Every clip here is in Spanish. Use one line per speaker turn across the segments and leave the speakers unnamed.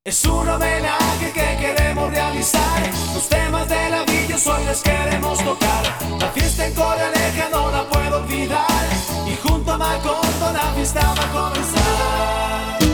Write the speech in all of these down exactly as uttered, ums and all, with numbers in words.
Es un homenaje que queremos realizar. Los temas de la villa hoy les queremos tocar. La fiesta en Corraleja no la puedo olvidar. Y junto a Macondo la fiesta va a comenzar.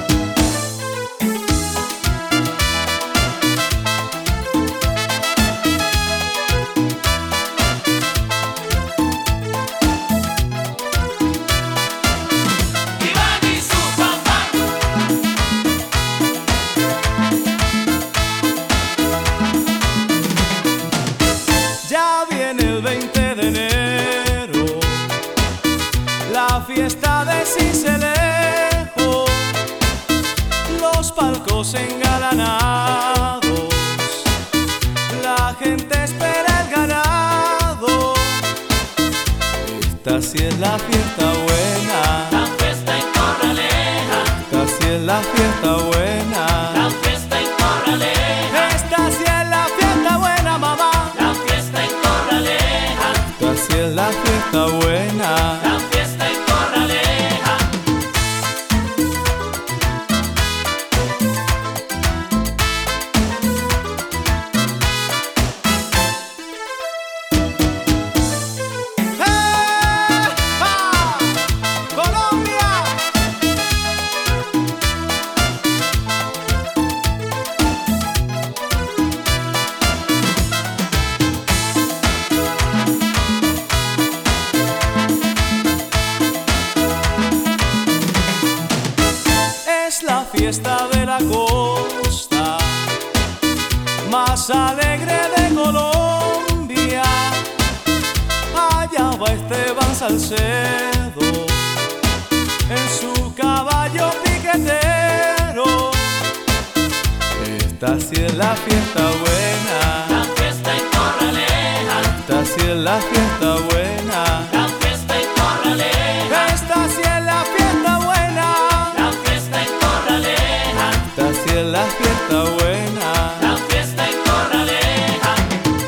La fiesta de Sincelejo, los palcos engalanados, la gente espera el ganado. Esta sí es la fiesta buena,
la fiesta en Corraleja.
Esta sí es la fiesta buena,
la fiesta en Corraleja.
Esta sí es la fiesta buena, mamá,
la fiesta en Corraleja.
Esta sí es la fiesta buena.
La fiesta en Corraleja.
Es la fiesta de la costa más alegre de Colombia. Allá va Esteban Salcedo en su caballo piquetero. Esta sí es la fiesta buena,
la fiesta en Corraleja.
Esta sí es la fiesta buena,
la fiesta en Corraleja.
Esta sí es la fiesta buena,
la fiesta en Corraleja.
Esta sí es la fiesta buena.
La fiesta en Corraleja.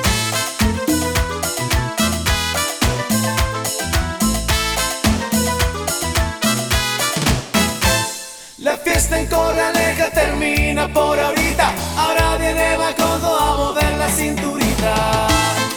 La fiesta en Corraleja termina por ahorita. Ahora viene Macondo a mover la cinturita.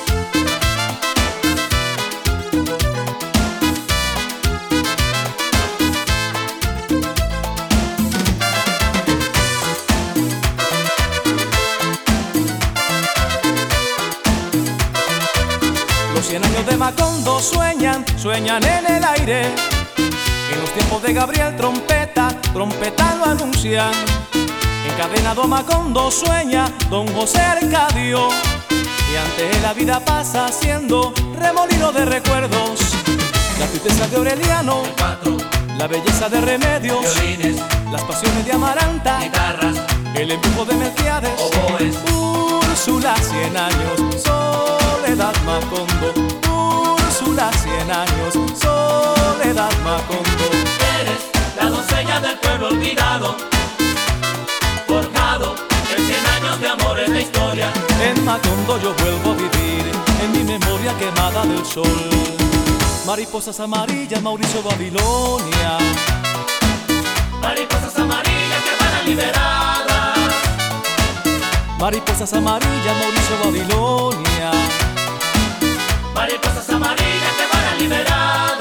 Los cien años de Macondo sueñan, sueñan en el aire. En los tiempos de Gabriel Trompeta, trompeta lo anuncian. Encadenado a Macondo sueña don José Arcadio. Y ante él la vida pasa siendo remolino de recuerdos. La tristeza de Aureliano, la belleza de Remedios,
Violines,
las pasiones de Amaranta,
guitarras,
el embrujo de Melquiades,
oboes,
Úrsula, cien años, Soledad Macondo, Úrsula, cien años, Soledad Macondo.
eres la doncella del pueblo olvidado, forjado en cien años de amores de historia.
En Macondo yo vuelvo a vivir, en mi memoria quemada del sol. Mariposas amarillas, Mauricio Babilonia.
Mariposas amarillas que van a liberadas.
Mariposas amarillas, Mauricio Babilonia.
Mariposas amarillas que van a liberadas.